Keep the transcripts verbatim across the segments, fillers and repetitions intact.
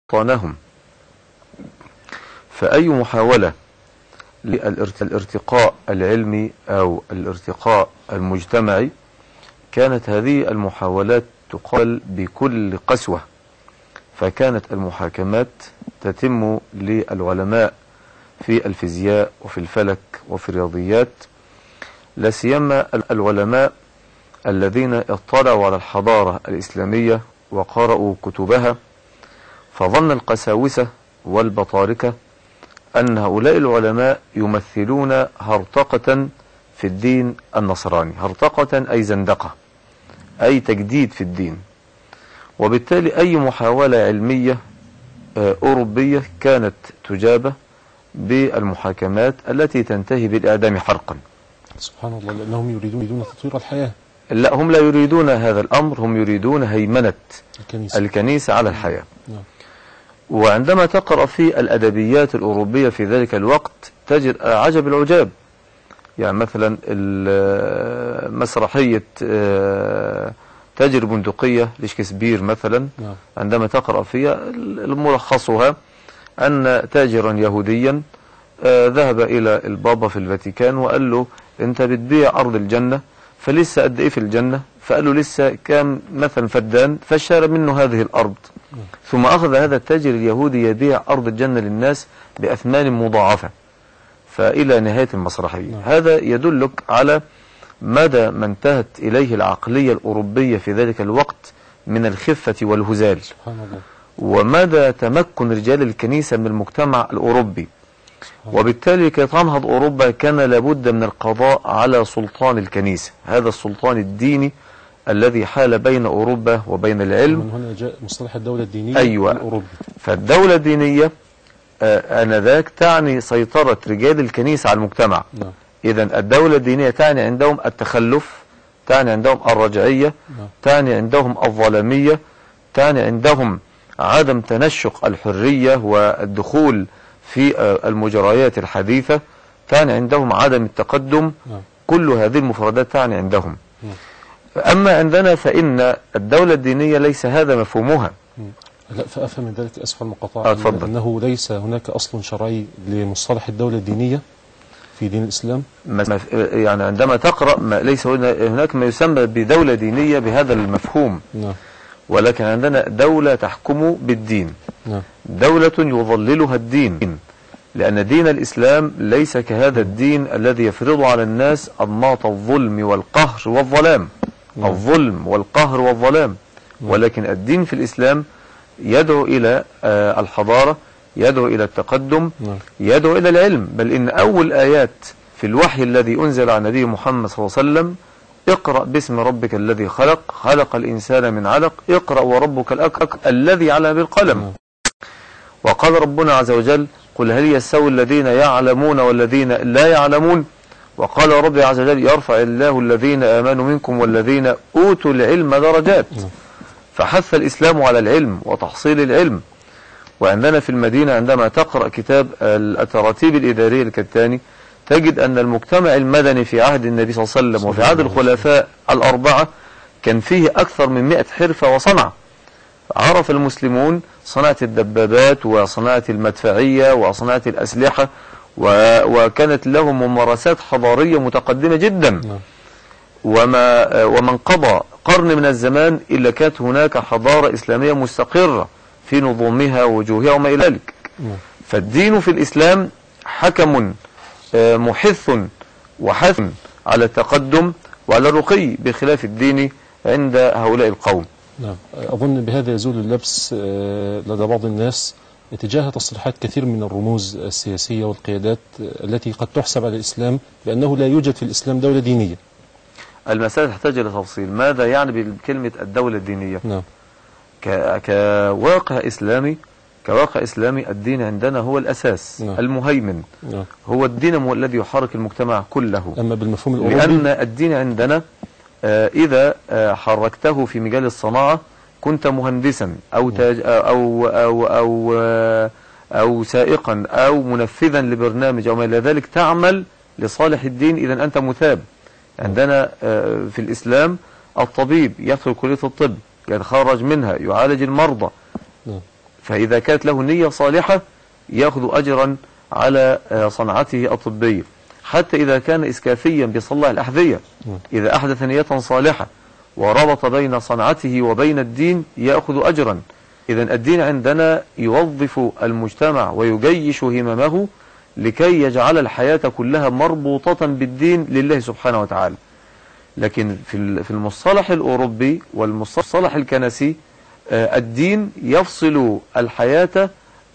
أوطانهم. فأي محاولة للارتقاء العلمي أو الارتقاء المجتمعي كانت هذه المحاولات تقال بكل قسوة، فكانت المحاكمات تتم للعلماء في الفيزياء وفي الفلك وفي الرياضيات، لا سيما العلماء الذين اطلعوا على الحضارة الإسلامية وقرأوا كتبها، فظن القساوسة والبطاركة أن هؤلاء العلماء يمثلون هرطقة في الدين النصراني، هرطقة أي زندقة أي تجديد في الدين. وبالتالي أي محاولة علمية أوروبية كانت تجابه بالمحاكمات التي تنتهي بالإعدام حرقا. سبحان الله، لأنهم يريدون تطوير الحياة. لا، هم لا يريدون هذا الأمر، هم يريدون هيمنة الكنيسة, الكنيسة على الحياة. نعم. وعندما تقرأ في الأدبيات الأوروبية في ذلك الوقت تجد عجب العجاب. يعني مثلا مسرحية تاجر البندقية لشكسبير مثلا، نعم. عندما تقرأ فيها ملخصها أن تاجرا يهوديا ذهب إلى البابا في الفاتيكان وقال له أنت بتبيع أرض الجنة، فلسه قد إيه في الجنة؟ فقال له لسه كام مثلا فدان، فاشترى منه هذه الأرض. ثم أخذ هذا التاجر اليهودي يبيع أرض الجنة للناس بأثمان مضاعفة، فإلى نهاية المسرحية. هذا يدلك على مدى ما انتهت إليه العقلية الأوروبية في ذلك الوقت من الخفة والهزال، سبحان الله. ومدى تمكن رجال الكنيسة من المجتمع الأوروبي. وبالتالي كي تنهض أوروبا كان لابد من القضاء على سلطان الكنيسة، هذا السلطان الديني الذي حال بين أوروبا وبين العلم. من هنا جاء مصطلح الدولة الدينية. أيوة. الأوروبي. فالدولة الدينية آه آنذاك تعني سيطرة رجال الكنيسة على المجتمع. نعم. إذن الدولة الدينية تعني عندهم التخلف، تعني عندهم الرجعية، نعم. تعني عندهم الظلامية، تعني عندهم عدم تنشق الحرية والدخول في آه المجريات الحديثة، تعني عندهم عدم التقدم. نعم. كل هذه المفردات تعني عندهم. نعم. أما عندنا فإن الدولة الدينية ليس هذا مفهومها. لا، فأفهم من ذلك أسف المقاطعة أتفضل. أنه ليس هناك أصل شرعي لمصطلح الدولة الدينية في دين الإسلام. يعني عندما تقرأ ما ليس هناك ما يسمى بدولة دينية بهذا المفهوم. نعم. ولكن عندنا دولة تحكم بالدين. نعم. دولة يظللها الدين، لأن دين الإسلام ليس كهذا الدين الذي يفرض على الناس أنماط الظلم والقهر والظلام. نعم. الظلم والقهر والظلام. نعم. ولكن الدين في الإسلام يدعو إلى الحضارة، يدعو إلى التقدم. نعم. يدعو إلى العلم. بل إن أول آيات في الوحي الذي أنزل على نبي محمد صلى الله عليه وسلم: اقرأ باسم ربك الذي خلق، خلق الإنسان من علق، اقرأ وربك الأكرم الذي علم بالقلم. نعم. وقال ربنا عز وجل: قل هل يستوي الذين يعلمون والذين لا يعلمون؟ وقال ربي عز وجل: يرفع الله الذين آمنوا منكم والذين أوتوا العلم درجات. نعم. فحث الإسلام على العلم وتحصيل العلم. وعندنا في المدينة عندما تقرأ كتاب التراتيب الإدارية الكتاني تجد أن المجتمع المدني في عهد النبي صلى الله عليه وسلم وفي عهد الخلفاء الأربعة كان فيه أكثر من مئة حرفة وصنعة. عرف المسلمون صناعة الدبابات وصناعة المدفعية وصناعة الأسلحة، وكانت لهم ممارسات حضارية متقدمة جدا. وما ومن قضى قرن من الزمان إلا كانت هناك حضارة إسلامية مستقرة في نظامها ووجوهها وما إلى ذلك. فالدين في الإسلام حكم محث وحث على التقدم وعلى الرقي، بخلاف الدين عند هؤلاء القوم. نعم. أظن بهذا يزول اللبس لدى بعض الناس اتجاه تصريحات كثير من الرموز السياسية والقيادات التي قد تحسب على الإسلام بأنه لا يوجد في الإسلام دولة دينية. المسألة تحتاج إلى تفصيل. ماذا يعني بكلمة الدولة الدينية؟ نعم. كواقع إسلامي كواقع إسلامي الدين عندنا هو الأساس. نعم. المهيمن. نعم. هو الدين الذي يحرك المجتمع كله. أما بالمفهوم الأوروبي، لأن الدين عندنا آه إذا آه حركته في مجال الصناعة كنت مهندسا أو تاج أو أو أو أو, أو سائقا أو منفذا لبرنامج أو ما إلى ذلك، تعمل لصالح الدين، إذا أنت مثاب. عندنا آه في الإسلام الطبيب يدخل كلية الطب، يتخرج منها، يعالج المرضى. فإذا كانت له نية صالحة يأخذ أجرا على صنعته الطبية. حتى إذا كان إسكافيا بيصلح الأحذية، إذا أحدث نية صالحة وربط بين صنعته وبين الدين يأخذ أجرا. إذن الدين عندنا يوظف المجتمع ويجيش هممه لكي يجعل الحياة كلها مربوطة بالدين لله سبحانه وتعالى. لكن في المصطلح الأوروبي والمصطلح الكنسي الدين يفصل الحياة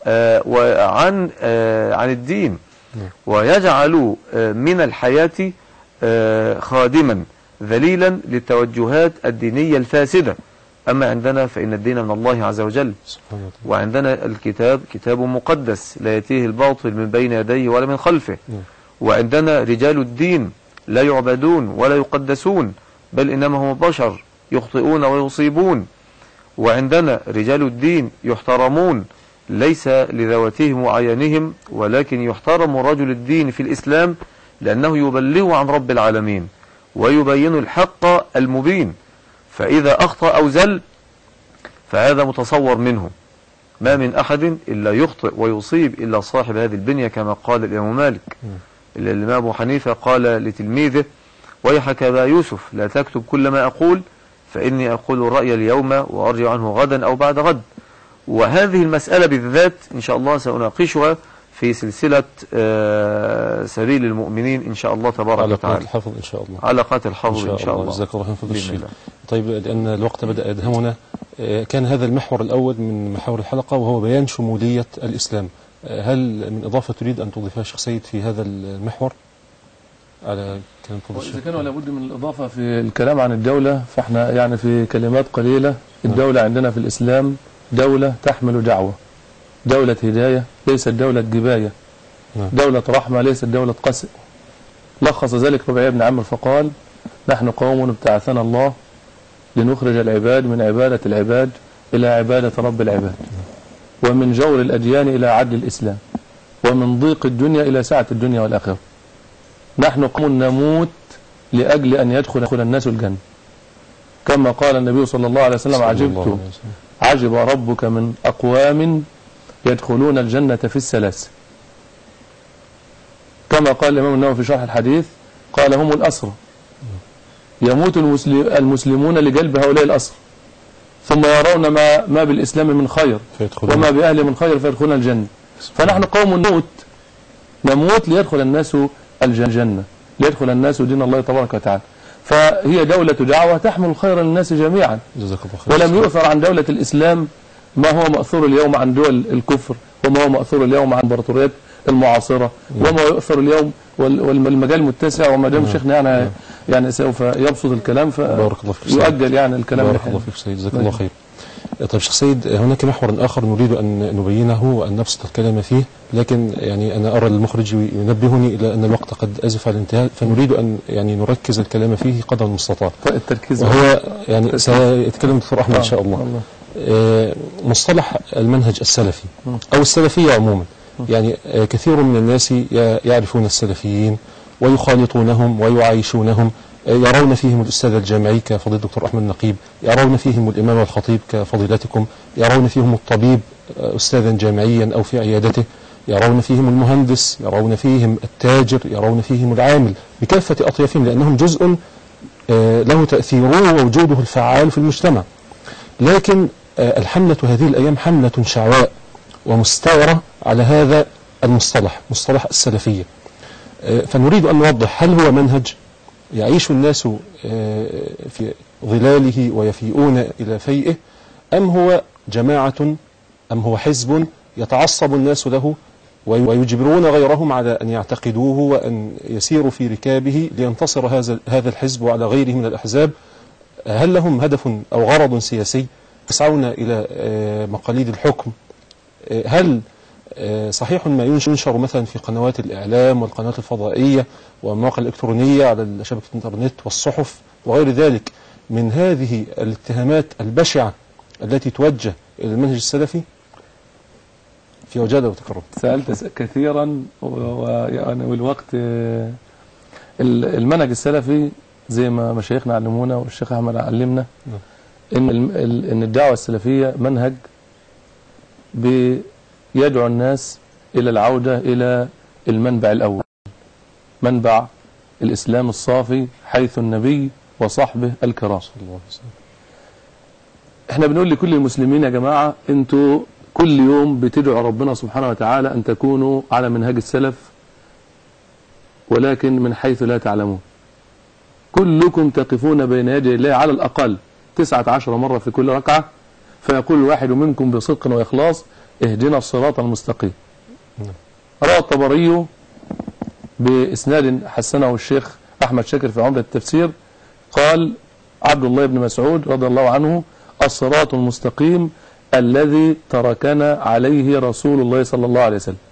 عن عن الدين، ويجعل من الحياة خادما ذليلا للتوجهات الدينية الفاسدة. أما عندنا فإن الدين من الله عز وجل، وعندنا الكتاب كتاب مقدس لا يأتيه الباطل من بين يديه ولا من خلفه، وعندنا رجال الدين لا يعبدون ولا يقدسون بل إنما هم بشر يخطئون ويصيبون، وعندنا رجال الدين يحترمون ليس لذواتهم وعيانهم، ولكن يحترم رجل الدين في الإسلام لأنه يبلغ عن رب العالمين ويبين الحق المبين. فإذا أخطأ أو زل فهذا متصور منه، ما من أحد إلا يخطئ ويصيب إلا صاحب هذه البنية كما قال الإمام مالك. الإمام أبو حنيفة قال لتلميذه: ويحك يا يوسف لا تكتب كل ما أقول فإني أقول الرأي اليوم وأرجع عنه غدا أو بعد غد. وهذه المسألة بالذات إن شاء الله سأناقشها في سلسلة سبيل المؤمنين إن شاء الله تبارك وتعالى. على قناة الحفظ إن شاء الله. على قناة الحفظ إن شاء الله. جزاك الله خير فضيلة الشيخ. طيب، لأن الوقت بدأ يدهمنا، كان هذا المحور الأول من محاور الحلقة وهو بيان شمولية الإسلام. هل من إضافة تريد أن تضيفها شيخ سيد في هذا المحور على كلام فضيلة الشيخ؟ إذا كان ولا بد من الإضافة في الكلام عن الدولة، فإحنا يعني في كلمات قليلة. الدولة عندنا في الإسلام دولة تحمل دعوة، دولة هداية ليست دولة جباية، دولة رحمة ليست دولة قسء. لخص ذلك ربيعة بن عمرو فقال: نحن قوم ابتعثنا الله لنخرج العباد من عبادة العباد إلى عبادة رب العباد، ومن جور الأديان إلى عدل الإسلام، ومن ضيق الدنيا إلى سعة الدنيا والآخرة. نحن قوم نموت لأجل أن يدخل الناس الجنة، كما قال النبي صلى الله عليه وسلم: عجبت عجب ربك من أقوام يدخلون الجنة في السلاسل. كما قال الإمام النووي في شرح الحديث قال: هم الأسرى، يموت المسلمون لجلب هؤلاء الأسرى، ثم يرون ما, ما بالإسلام من خير وما بأهله من خير فيدخلون الجنة. فنحن قوم نموت نموت ليدخل الناس الجنة، ليدخل الناس دين الله تبارك وتعالى. فهي دولة دعوة تحمل خير الناس جميعا، ولم يؤثر عن دولة الإسلام ما هو مأثور اليوم عن دول الكفر، وما هو مأثور اليوم عن الامبراطوريات المعاصرة، وما يؤثر اليوم، والمجال متسع. وما دام شيخنا يعني يعني سوف يبسط الكلام فيؤجل يعني الكلام. بارك الله فيك سيد، جزاك الله خير. طيب شيخ سيد، هناك محور آخر نريد أن نبينه وأن نبسط الكلام فيه، لكن يعني أنا أرى المخرج ينبهني إلى أن الوقت قد أزف على الانتهاء، فنريد أن يعني نركز الكلام فيه قدر المستطاع. التركيز وهو يعني سيتكلم الدكتور أحمد إن شاء الله. آه مصطلح المنهج السلفي أو السلفية عموما، يعني آه كثير من الناس يعرفون السلفيين ويخالطونهم ويعايشونهم، يرون فيهم الأستاذ الجامعي كفضيلة الدكتور أحمد نقيب، يرون فيهم الإمام والخطيب كفضيلتكم، يرون فيهم الطبيب أستاذا جامعيا أو في عيادته، يرون فيهم المهندس، يرون فيهم التاجر، يرون فيهم العامل بكافة أطيافهم، لأنهم جزء له تأثيره ووجوده الفعال في المجتمع. لكن الحملة هذه الأيام حملة شعواء ومستعرة على هذا المصطلح، مصطلح السلفية. فنريد أن نوضح: هل هو منهج يعيش الناس في ظلاله ويفيئون إلى فيئه، أم هو جماعة، أم هو حزب يتعصب الناس له ويجبرون غيرهم على أن يعتقدوه وأن يسيروا في ركابه لينتصر هذا هذا الحزب وعلى غيره من الأحزاب؟ هل لهم هدف أو غرض سياسي يسعون إلى مقاليد الحكم؟ هل صحيح ما ينشر مثلا في قنوات الإعلام والقنوات الفضائية والمواقع الإلكترونية على شبكة الإنترنت والصحف وغير ذلك من هذه الاتهامات البشعة التي توجه إلى المنهج السلفي؟ في وجادة وتكرم. سألت كثيرا ويعني والوقت. المنهج السلفي زي ما مشايخنا علمونا والشيخ أحمد علمنا إن إن الدعوة السلفية منهج بيدعو الناس إلى العودة إلى المنبع الأول، منبع الإسلام الصافي، حيث النبي وصحبه الكرام. احنا بنقول لكل المسلمين يا جماعة، انتوا كل يوم بتدعوا ربنا سبحانه وتعالى أن تكونوا على منهج السلف، ولكن من حيث لا تعلمون. كلكم تقفون بين يدي الله على الأقل تسعة عشر مرة في كل ركعة، فيقول الواحد منكم بصدق وإخلاص: اهدنا الصراط المستقيم. روى الطبري بإسناد حسنه الشيخ أحمد شاكر في عمدة التفسير، قال عبد الله بن مسعود رضي الله عنه: الصراط المستقيم الذي تركنا عليه رسول الله صلى الله عليه وسلم.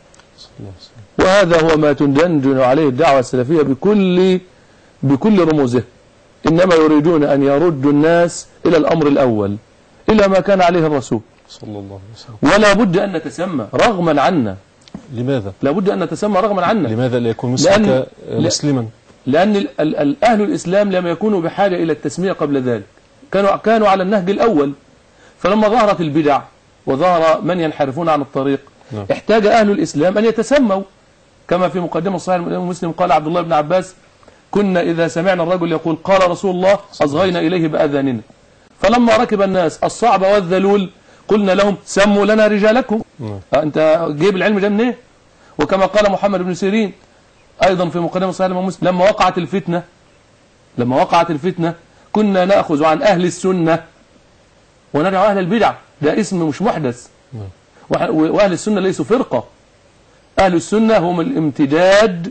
وهذا هو ما تدندن عليه الدعوة السلفية بكل بكل رموزه. إنما يريدون أن يردوا الناس إلى الأمر الأول، إلى ما كان عليه الرسول صلى الله عليه وسلم. ولا بد أن نتسمى رغما عنا. لماذا؟ لا بد أن نتسمى رغما عنا. لماذا لا يكون مسلمك مسلما؟ لأن ال ال أهل الإسلام لم يكونوا بحاجة إلى التسمية قبل ذلك، كانوا كانوا على النهج الأول. فلما ظهرت البدع وظهر من ينحرفون عن الطريق، نعم. احتاج أهل الإسلام أن يتسموا، كما في مقدمة صحيح مسلم قال عبد الله بن عباس: كنا إذا سمعنا الرجل يقول قال رسول الله أصغينا إليه بأذاننا. فلما ركب الناس الصعب والذلول قلنا لهم: سموا لنا رجالكم. نعم. أنت جيب العلم ده منين؟ وكما قال محمد بن سيرين أيضا في مقدمة صحيح مسلم: لما وقعت الفتنة لما وقعت الفتنة كنا نأخذ عن أهل السنة وندعو أهل البدع. ده اسم مش محدث. نعم. وأهل السنة ليسوا فرقة، أهل السنة هم الامتداد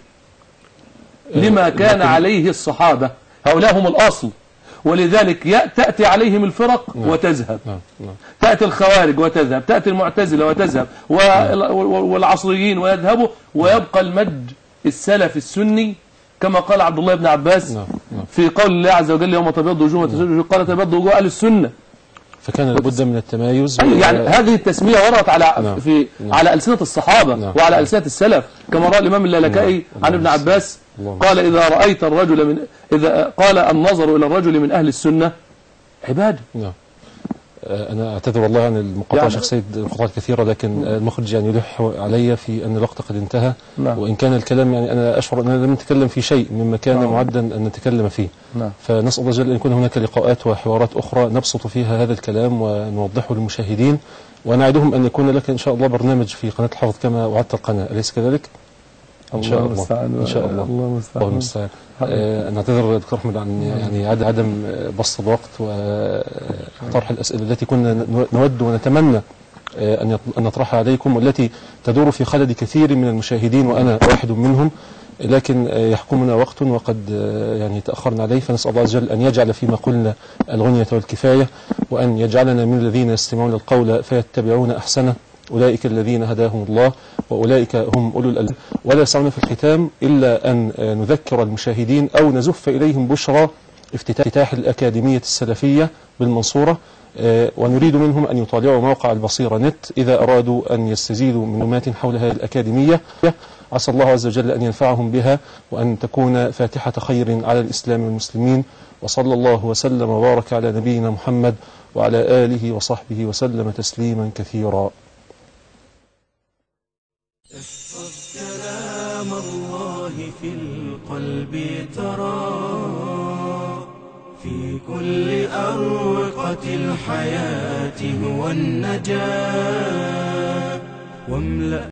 لما كان عليه الصحابة، هؤلاء هم الأصل. ولذلك تأتي عليهم الفرق وتذهب، تأتي الخوارج وتذهب، تأتي المعتزلة وتذهب، والعصريين ويذهبوا، ويبقى المد السلف السني كما قال عبد الله بن عباس في قول الله عز وجل: يوم تبيض وجوه وتسود وجوه، قال تبيض وجوه أهل السنة. فكان لابد من التمايز. يعني هذه التسمية وردت على نعم. في نعم. على ألسنة الصحابة نعم. وعلى ألسنة السلف، كما رأى الإمام اللالكائي نعم. عن ابن عباس قال: إذا رأيت الرجل من إذا قال النظر إلى الرجل من أهل السنة عبادة. نعم. أنا أعتذر والله عن المقاطعة يعني شيخ سيد، المقاطعات كثيرة، لكن المخرج يعني يلح علي في أن الوقت قد انتهى. نعم. وإن كان الكلام يعني أنا أشعر أننا لم نتكلم في شيء مما كان نعم. معدا أن نتكلم فيه. نعم. فنسأل الله جل أن يكون هناك لقاءات وحوارات أخرى نبسط فيها هذا الكلام ونوضحه للمشاهدين، ونعدهم أن يكون لك إن شاء الله برنامج في قناة الحافظ كما وعدت القناة، أليس كذلك؟ إن شاء الله إن شاء الله الله المستعان. آه نعتذر دكتور أحمد عن يعني عدم بسط الوقت وطرح الأسئلة التي كنا نود ونتمنى آه أن نطرحها عليكم، والتي تدور في خلد كثير من المشاهدين وأنا واحد منهم، لكن آه يحكمنا وقت وقد آه يعني تأخرنا عليه. فنسأل الله عز وجل أن يجعل فيما قلنا الغنية والكفاية، وأن يجعلنا من الذين يستمعون القول فيتبعون أحسنه، أولئك الذين هداهم الله وأولئك هم أولو الألباب. ولا يسعنا في الختام إلا أن نذكر المشاهدين أو نزف إليهم بشرى افتتاح الأكاديمية السلفية بالمنصورة، ونريد منهم أن يطالعوا موقع البصيرة نت إذا أرادوا أن يستزيدوا من معلومات حول هذه الأكاديمية. عسى الله عز وجل أن ينفعهم بها وأن تكون فاتحة خير على الإسلام والمسلمين. وصلى الله وسلم وبارك على نبينا محمد وعلى آله وصحبه وسلم تسليما كثيرا. احفظ كلام الله في القلب ترى، في كل أروقة الحياة هو النجاة، واملأ